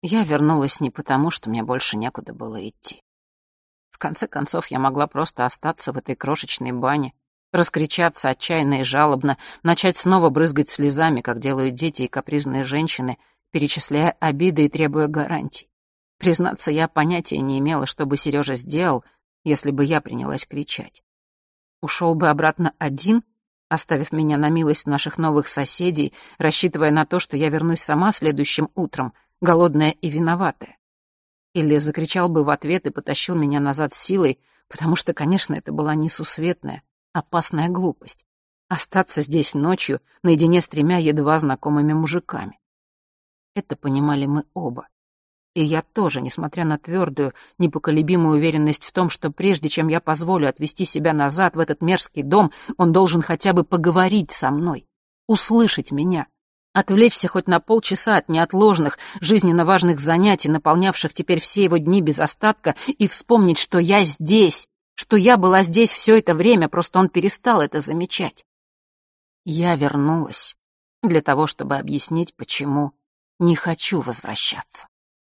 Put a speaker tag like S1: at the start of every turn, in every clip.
S1: Я вернулась не потому, что мне больше некуда было идти. В конце концов, я могла просто остаться в этой крошечной бане, раскричаться отчаянно и жалобно, начать снова брызгать слезами, как делают дети и капризные женщины, перечисляя обиды и требуя гарантий. Признаться, я понятия не имела, что бы Сережа сделал, если бы я принялась кричать. Ушел бы обратно один, оставив меня на милость наших новых соседей, рассчитывая на то, что я вернусь сама следующим утром, голодная и виноватая. Или закричал бы в ответ и потащил меня назад силой, потому что, конечно, это была несусветная, опасная глупость — остаться здесь ночью наедине с 3 едва знакомыми мужиками. Это понимали мы оба. И я тоже, несмотря на твердую, непоколебимую уверенность в том, что прежде чем я позволю отвести себя назад в этот мерзкий дом, он должен хотя бы поговорить со мной, услышать меня, отвлечься хоть на полчаса от неотложных, жизненно важных занятий, наполнявших теперь все его дни без остатка, и вспомнить, что я здесь, что я была здесь все это время, просто он перестал это замечать. Я вернулась для того, чтобы объяснить, почему не хочу возвращаться.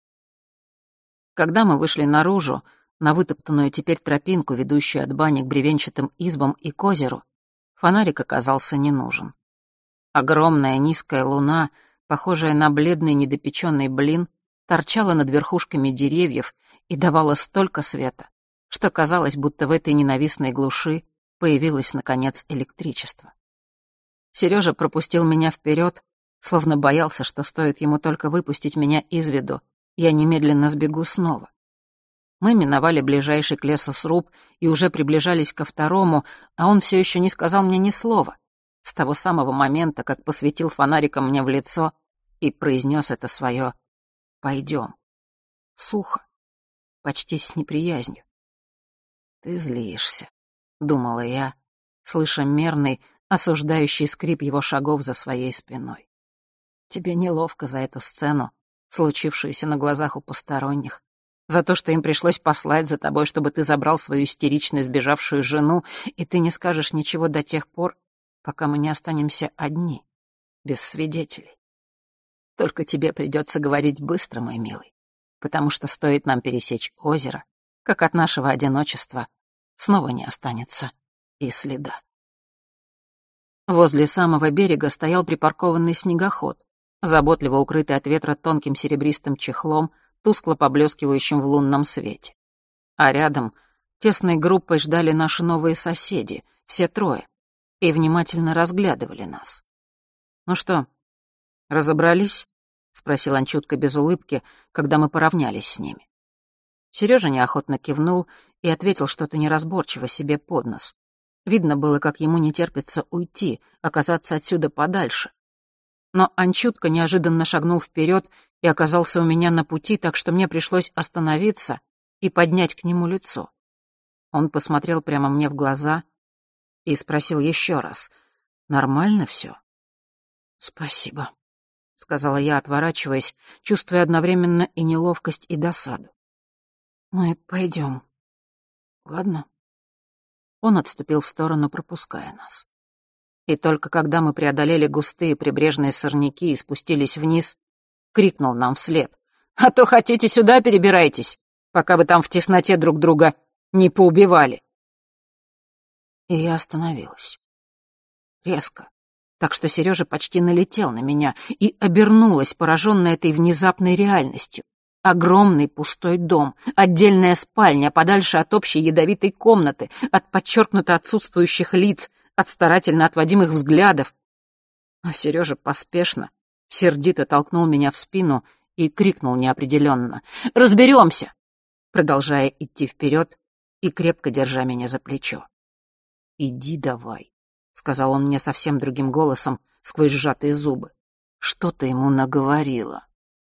S1: Когда мы вышли наружу, на вытоптанную теперь тропинку, ведущую от бани к бревенчатым избам и к озеру, фонарик оказался не нужен. Огромная низкая луна, похожая на бледный недопеченный блин, торчала над верхушками деревьев и давала столько света, что казалось, будто в этой ненавистной глуши появилось, наконец, электричество. Сережа пропустил меня вперед, словно боялся, что стоит ему только выпустить меня из виду, я немедленно сбегу снова. Мы миновали ближайший к лесу сруб и уже приближались ко второму, а он все еще не сказал мне ни слова, с того самого момента, как посветил фонариком мне в лицо и произнес это свое «пойдем». Сухо, почти с неприязнью. «Ты злишься», — думала я, слыша мерный, осуждающий скрип его шагов за своей спиной. «Тебе неловко за эту сцену, случившуюся на глазах у посторонних, за то, что им пришлось послать за тобой, чтобы ты забрал свою истеричную сбежавшую жену, и ты не скажешь ничего до тех пор, пока мы не останемся одни, без свидетелей. Только тебе придется говорить быстро, мой милый, потому что стоит нам пересечь озеро, как от нашего одиночества снова не останется и следа». Возле самого берега стоял припаркованный снегоход, заботливо укрытый от ветра тонким серебристым чехлом, тускло поблескивающим в лунном свете. А рядом тесной группой ждали наши новые соседи, все 3, и внимательно разглядывали нас. «Ну что, разобрались?» — спросил Анчутка без улыбки, когда мы поравнялись с ними. Сережа неохотно кивнул и ответил что-то неразборчиво себе под нос. Видно было, как ему не терпится уйти, оказаться отсюда подальше. Но Анчутка неожиданно шагнул вперед и оказался у меня на пути, так что мне пришлось остановиться и поднять к нему лицо. Он посмотрел прямо мне в глаза и спросил еще раз: «Нормально все?» «Спасибо», — сказала я, отворачиваясь, чувствуя одновременно и неловкость, и досаду. «Мы пойдем. Ладно?» Он отступил в сторону, пропуская нас. И только когда мы преодолели густые прибрежные сорняки и спустились вниз, крикнул нам вслед: «А то хотите сюда перебирайтесь, пока вы там в тесноте друг друга не поубивали». И я остановилась. Резко, так что Сережа почти налетел на меня, и обернулась, пораженная этой внезапной реальностью. Огромный пустой дом, отдельная спальня, подальше от общей ядовитой комнаты, от подчеркнуто отсутствующих лиц, от старательно отводимых взглядов. Но Сережа поспешно, сердито толкнул меня в спину и крикнул неопределенно: «Разберемся!», продолжая идти вперед и крепко держа меня за плечо. «Иди давай», — сказал он мне совсем другим голосом сквозь сжатые зубы. «Что ты ему наговорила?»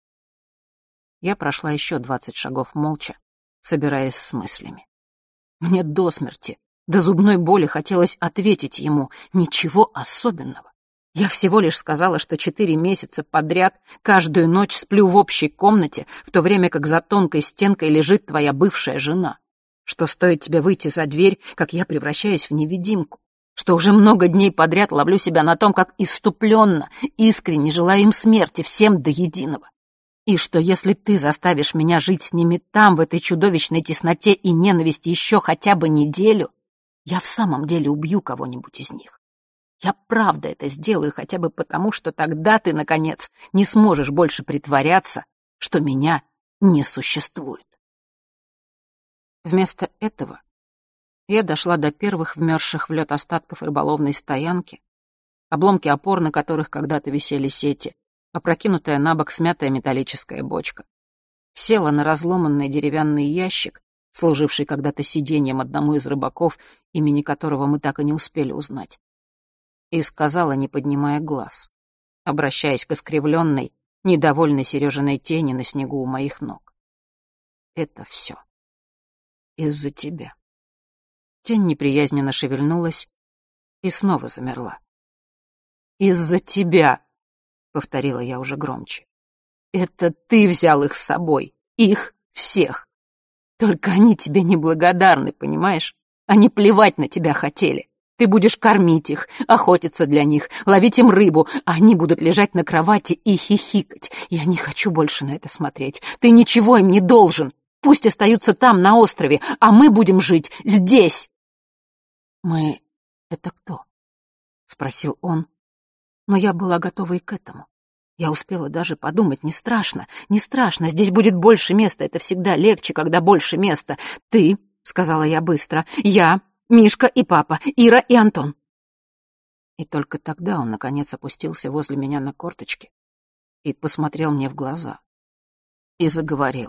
S1: Я прошла еще 20 шагов молча, собираясь с мыслями. Мне до смерти, до зубной боли хотелось ответить ему: ничего особенного. Я всего лишь сказала, что 4 месяца подряд каждую ночь сплю в общей комнате, в то время как за тонкой стенкой лежит твоя бывшая жена. Что стоит тебе выйти за дверь, как я превращаюсь в невидимку. Что уже много дней подряд ловлю себя на том, как исступленно, искренне желаю им смерти, всем до единого. И что если ты заставишь меня жить с ними там, в этой чудовищной тесноте и ненависти еще хотя бы неделю, я в самом деле убью кого-нибудь из них. Я правда это сделаю хотя бы потому, что тогда ты, наконец, не сможешь больше притворяться, что меня не существует. Вместо этого я дошла до первых вмерзших в лед остатков рыболовной стоянки, обломки опор, на которых когда-то висели сети, опрокинутая на бок смятая металлическая бочка. Села на разломанный деревянный ящик, служивший когда-то сиденьем одному из рыбаков, имени которого мы так и не успели узнать, и сказала, не поднимая глаз, обращаясь к искривленной, недовольной Сережиной тени на снегу у моих ног. «Это все из-за тебя». Тень неприязненно шевельнулась и снова замерла. «Из-за тебя», — повторила я уже громче. «Это ты взял их с собой, их всех. Только они тебе неблагодарны, понимаешь? Они плевать на тебя хотели. Ты будешь кормить их, охотиться для них, ловить им рыбу, а они будут лежать на кровати и хихикать. Я не хочу больше на это смотреть. Ты ничего им не должен. Пусть остаются там, на острове, а мы будем жить здесь». «Мы — это кто?» — спросил он. Но я была готова и к этому. Я успела даже подумать, не страшно, не страшно, здесь будет больше места, это всегда легче, когда больше места. «Ты», — сказала я быстро, — «я, Мишка и папа, Ира и Антон». И только тогда он, наконец, опустился возле меня на корточки и посмотрел мне в глаза. И заговорил.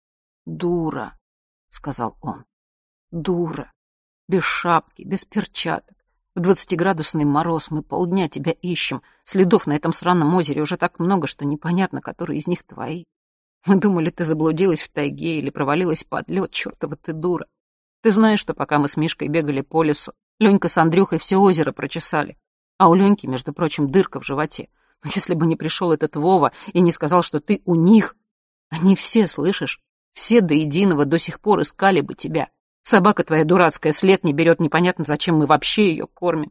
S1: «Дура», — сказал он, — «дура, без шапки, без перчаток. В 20-градусный мороз мы полдня тебя ищем. Следов на этом сраном озере уже так много, что непонятно, которые из них твои. Мы думали, ты заблудилась в тайге или провалилась под лед. Чёртова ты дура. Ты знаешь, что пока мы с Мишкой бегали по лесу, Ленька с Андрюхой все озеро прочесали. А у Леньки, между прочим, дырка в животе. Но если бы не пришел этот Вова и не сказал, что ты у них, они все, слышишь, все до единого до сих пор искали бы тебя. Собака твоя дурацкая след не берет, непонятно, зачем мы вообще ее кормим».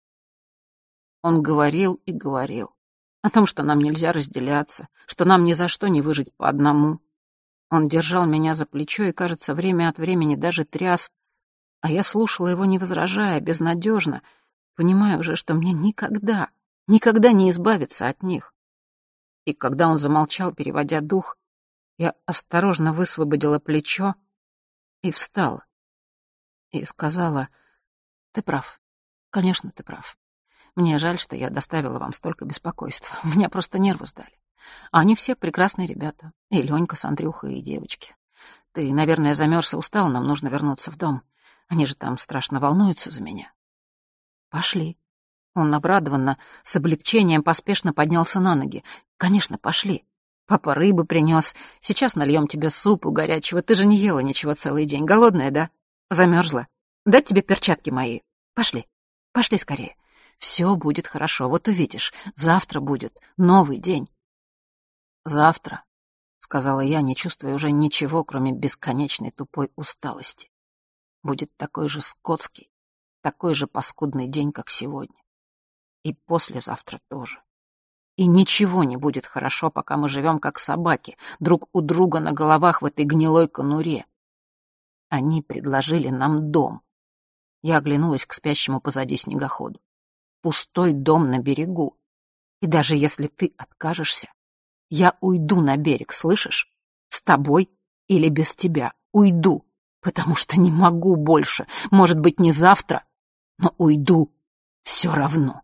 S1: Он говорил и говорил о том, что нам нельзя разделяться, что нам ни за что не выжить по одному. Он держал меня за плечо и, кажется, время от времени даже тряс, а я слушала его, не возражая, безнадежно, понимая уже, что мне никогда, никогда не избавиться от них. И когда он замолчал, переводя дух, я осторожно высвободила плечо и встала. И сказала: «Ты прав. Конечно, ты прав. Мне жаль, что я доставила вам столько беспокойства. У меня просто нервы сдали. А они все прекрасные ребята. И Ленька с Андрюхой, и девочки. Ты, наверное, замерз и устал, нам нужно вернуться в дом. Они же там страшно волнуются за меня». «Пошли». Он обрадованно, с облегчением поспешно поднялся на ноги. «Конечно, пошли. Папа рыбы принес. Сейчас нальем тебе супу горячего. Ты же не ела ничего целый день. Голодная, да? Замерзла? Дать тебе перчатки мои? Пошли. Пошли скорее. Все будет хорошо, вот увидишь. Завтра будет новый день». «Завтра», — сказала я, не чувствуя уже ничего, кроме бесконечной тупой усталости, «будет такой же скотский, такой же паскудный день, как сегодня. И послезавтра тоже. И ничего не будет хорошо, пока мы живем как собаки, друг у друга на головах в этой гнилой конуре. Они предложили нам дом». Я оглянулась к спящему позади снегоходу. «Пустой дом на берегу. И даже если ты откажешься, я уйду на берег, слышишь? С тобой или без тебя. Уйду, потому что не могу больше. Может быть, не завтра, но уйду все равно».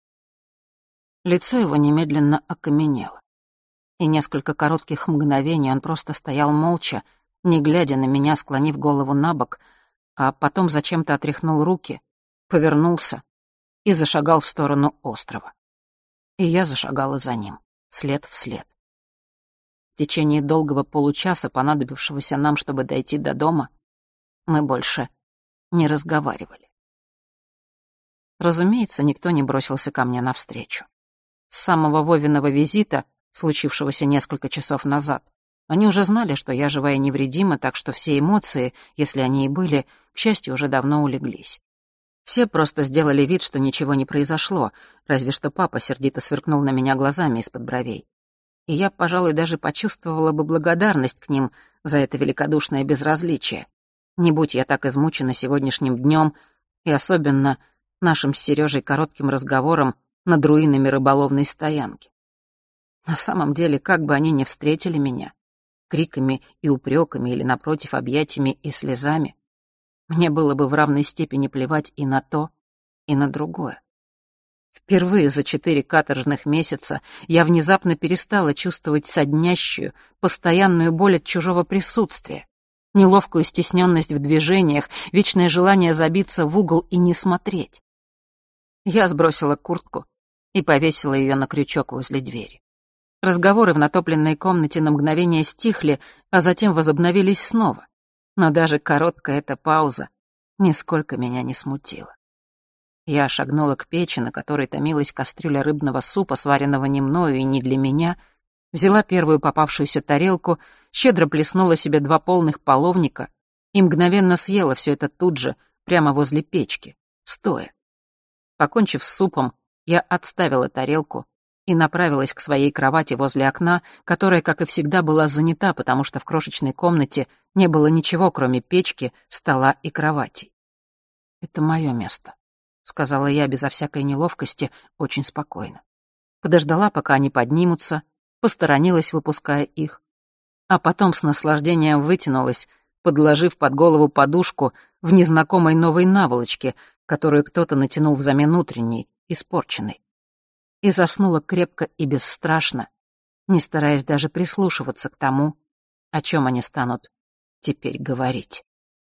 S1: Лицо его немедленно окаменело. И несколько коротких мгновений он просто стоял молча, не глядя на меня, склонив голову на бок, а потом зачем-то отряхнул руки, повернулся и зашагал в сторону острова. И я зашагала за ним, след в след. В течение долгого получаса, понадобившегося нам, чтобы дойти до дома, мы больше не разговаривали. Разумеется, никто не бросился ко мне навстречу. С самого Вовиного визита, случившегося несколько часов назад, они уже знали, что я жива и невредима, так что все эмоции, если они и были, к счастью, уже давно улеглись. Все просто сделали вид, что ничего не произошло, разве что папа сердито сверкнул на меня глазами из-под бровей. и я, пожалуй, даже почувствовала бы благодарность к ним за это великодушное безразличие. Не будь я так измучена сегодняшним днем и особенно нашим с Сережей коротким разговором над руинами рыболовной стоянки. На самом деле, как бы они ни встретили меня, криками и упреками или, напротив, объятиями и слезами, мне было бы в равной степени плевать и на то, и на другое. Впервые за 4 каторжных месяца я внезапно перестала чувствовать соднящую, постоянную боль от чужого присутствия, неловкую стесненность в движениях, вечное желание забиться в угол и не смотреть. Я сбросила куртку и повесила ее на крючок возле двери. Разговоры в натопленной комнате на мгновение стихли, а затем возобновились снова. Но даже короткая эта пауза нисколько меня не смутила. Я шагнула к печи, на которой томилась кастрюля рыбного супа, сваренного не мною и не для меня, взяла первую попавшуюся тарелку, щедро плеснула себе 2 полных половника и мгновенно съела все это тут же, прямо возле печки, стоя. Покончив с супом, я отставила тарелку и направилась к своей кровати возле окна, которая, как и всегда, была занята, потому что в крошечной комнате не было ничего, кроме печки, стола и кровати. «Это мое место», — сказала я безо всякой неловкости, очень спокойно. Подождала, пока они поднимутся, посторонилась, выпуская их, а потом с наслаждением вытянулась, подложив под голову подушку в незнакомой новой наволочке, которую кто-то натянул взамен утренней, испорченной. И заснула крепко и бесстрашно, не стараясь даже прислушиваться к тому, о чем они станут теперь говорить.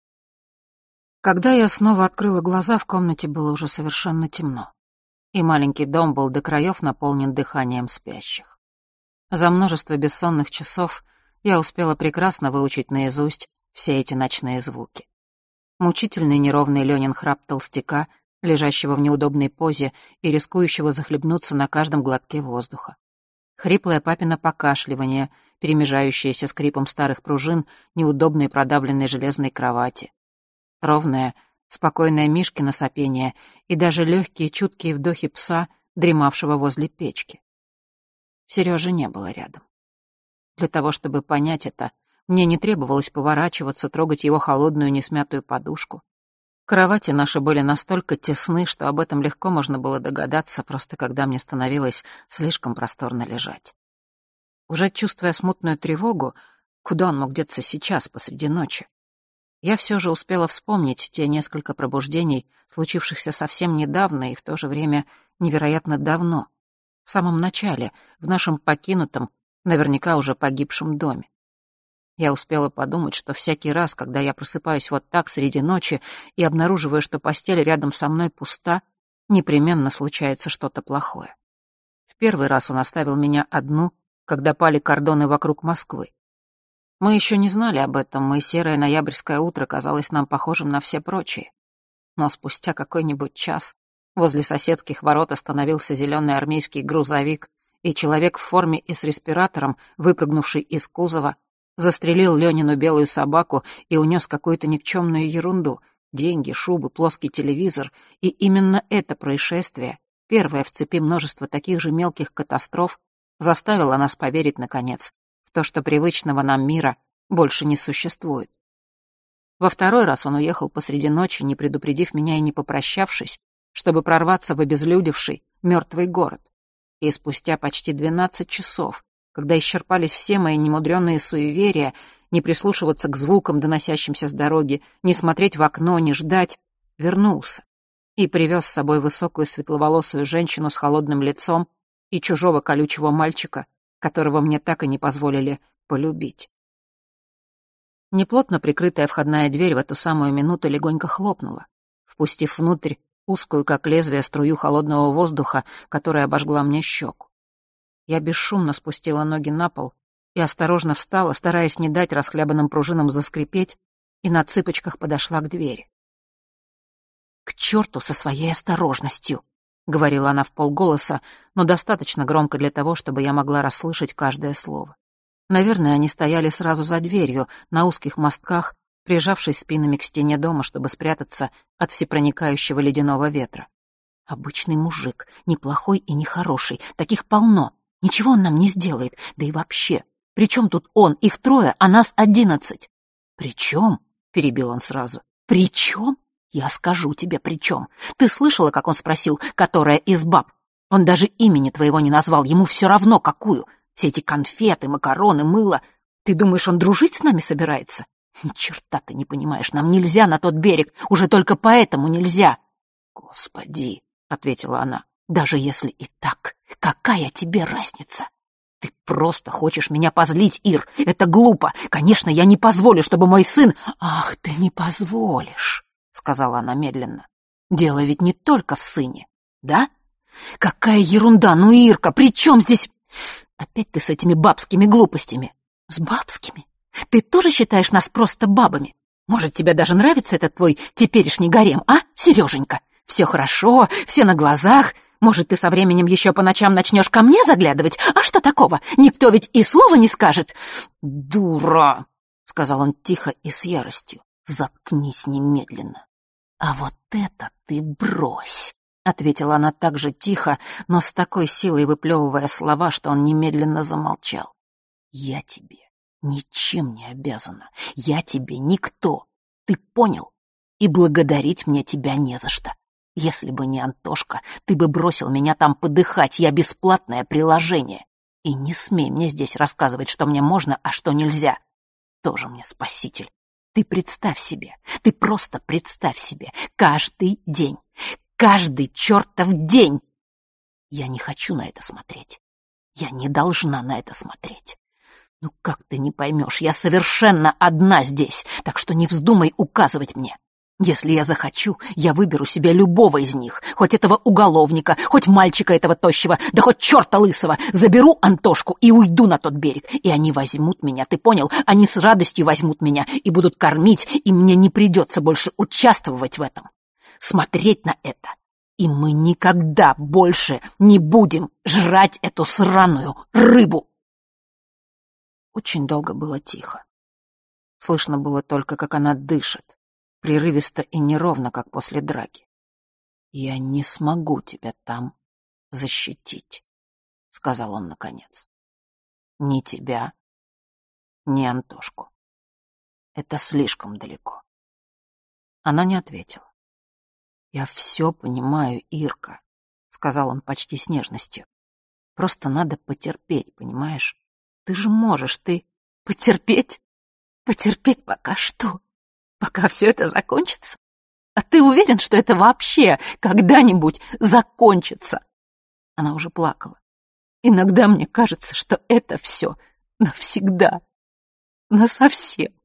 S1: Когда я снова открыла глаза, в комнате было уже совершенно темно, и маленький дом был до краев наполнен дыханием спящих. За множество бессонных часов я успела прекрасно выучить наизусть все эти ночные звуки. Мучительный неровный Ленин храп толстяка, лежащего в неудобной позе и рискующего захлебнуться на каждом глотке воздуха. Хриплое папино покашливание, перемежающееся скрипом старых пружин неудобной продавленной железной кровати. Ровное, спокойное Мишкино сопение и даже легкие чуткие вдохи пса, дремавшего возле печки. Сережи не было рядом. Для того, чтобы понять это, мне не требовалось поворачиваться, трогать его холодную несмятую подушку. Кровати наши были настолько тесны, что об этом легко можно было догадаться, просто когда мне становилось слишком просторно лежать. Уже чувствуя смутную тревогу, куда он мог деться сейчас, посреди ночи, я все же успела вспомнить те несколько пробуждений, случившихся совсем недавно и в то же время невероятно давно, в самом начале, в нашем покинутом, наверняка уже погибшем доме. Я успела подумать, что всякий раз, когда я просыпаюсь вот так среди ночи и обнаруживаю, что постель рядом со мной пуста, непременно случается что-то плохое. В первый раз он оставил меня одну, когда пали кордоны вокруг Москвы. Мы еще не знали об этом, и серое ноябрьское утро казалось нам похожим на все прочие. Но спустя какой-нибудь час возле соседских ворот остановился зеленый армейский грузовик, и человек в форме и с респиратором, выпрыгнувший из кузова, застрелил Ленину белую собаку и унес какую-то никчемную ерунду — деньги, шубы, плоский телевизор. И именно это происшествие, первое в цепи множества таких же мелких катастроф, заставило нас поверить, наконец, в то, что привычного нам мира больше не существует. Во второй раз он уехал посреди ночи, не предупредив меня и не попрощавшись, чтобы прорваться в обезлюдевший, мертвый город. И спустя почти 12 часов, когда исчерпались все мои немудрённые суеверия, не прислушиваться к звукам, доносящимся с дороги, не смотреть в окно, не ждать, вернулся и привез с собой высокую светловолосую женщину с холодным лицом и чужого колючего мальчика, которого мне так и не позволили полюбить. Неплотно прикрытая входная дверь в эту самую минуту легонько хлопнула, впустив внутрь узкую, как лезвие, струю холодного воздуха, которая обожгла мне щеку. Я бесшумно спустила ноги на пол и осторожно встала, стараясь не дать расхлябанным пружинам заскрипеть, и на цыпочках подошла к двери. «К черту со своей осторожностью!» — говорила она вполголоса, но достаточно громко для того, чтобы я могла расслышать каждое слово. Наверное, они стояли сразу за дверью, на узких мостках, прижавшись спинами к стене дома, чтобы спрятаться от всепроникающего ледяного ветра. «Обычный мужик, неплохой и нехороший, таких полно. Ничего он нам не сделает. Да и вообще, при чем тут он? Их 3, а нас 11. При чем? Перебил он сразу. При чем? Я скажу тебе, при чем. Ты слышала, как он спросил, которая из баб? Он даже имени твоего не назвал, ему все равно, какую. Все эти конфеты, макароны, мыло. Ты думаешь, он дружить с нами собирается? Ни черта ты не понимаешь, нам нельзя на тот берег, уже только поэтому нельзя. Господи, — ответила она, — даже если и так, какая тебе разница? Ты просто хочешь меня позлить, Ир, это глупо. Конечно, я не позволю, чтобы мой сын... Ах, ты не позволишь, — сказала она медленно. Дело ведь не только в сыне, да? Какая ерунда, ну, Ирка, при чем здесь... Опять ты с этими бабскими глупостями. С бабскими? Ты тоже считаешь нас просто бабами? Может, тебе даже нравится этот твой теперешний гарем, а, Сереженька? Все хорошо, все на глазах. Может, ты со временем еще по ночам начнешь ко мне заглядывать? А что такого? Никто ведь и слова не скажет. Дура, — сказал он тихо и с яростью. Заткнись немедленно. А вот это ты брось, — ответила она так же тихо, но с такой силой выплевывая слова, что он немедленно замолчал. Я тебе ничем не обязана. Я тебе никто. Ты понял? И благодарить мне тебя не за что. Если бы не Антошка, ты бы бросил меня там подыхать. Я бесплатное приложение. И не смей мне здесь рассказывать, что мне можно, а что нельзя. Тоже мне спаситель. Ты представь себе, ты просто представь себе, каждый день, каждый чертов день. Я не хочу на это смотреть. Я не должна на это смотреть. Ну как ты не поймешь, я совершенно одна здесь, так что не вздумай указывать мне. Если я захочу, я выберу себе любого из них, хоть этого уголовника, хоть мальчика этого тощего, да хоть черта лысого, заберу Антошку и уйду на тот берег, и они возьмут меня, ты понял? Они с радостью возьмут меня и будут кормить, и мне не придется больше участвовать в этом, смотреть на это. И мы никогда больше не будем жрать эту сраную рыбу. Очень долго было тихо. Слышно было только, как она дышит, прерывисто и неровно, как после драки. «Я не смогу тебя там защитить», — сказал он наконец. «Ни тебя, ни Антошку. Это слишком далеко». Она не ответила. «Я все понимаю, Ирка», — сказал он почти с нежностью. «Просто надо потерпеть, понимаешь? Ты же можешь, ты... Потерпеть? Потерпеть пока что? Пока все это закончится? А ты уверен, что это вообще когда-нибудь закончится?» Она уже плакала. «Иногда мне кажется, что это все навсегда, насовсем».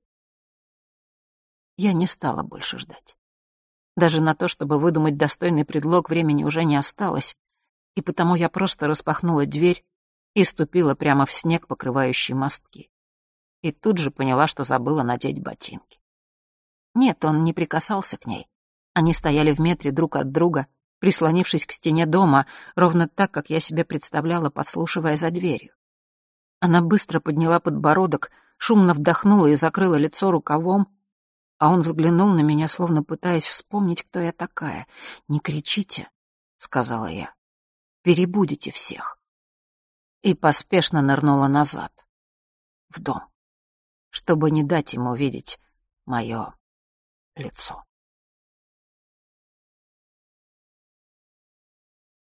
S1: Я не стала больше ждать. Даже на то, чтобы выдумать достойный предлог, времени уже не осталось, и потому я просто распахнула дверь и ступила прямо в снег, покрывающий мостки. И тут же поняла, что забыла надеть ботинки. Нет, он не прикасался к ней. Они стояли в метре друг от друга, прислонившись к стене дома, ровно так, как я себе представляла, подслушивая за дверью. Она быстро подняла подбородок, шумно вдохнула и закрыла лицо рукавом, а он взглянул на меня, словно пытаясь вспомнить, кто я такая. «Не кричите», — сказала я, — «перебудете всех». И поспешно нырнула назад, в дом, чтобы не дать ему видеть мое лицо.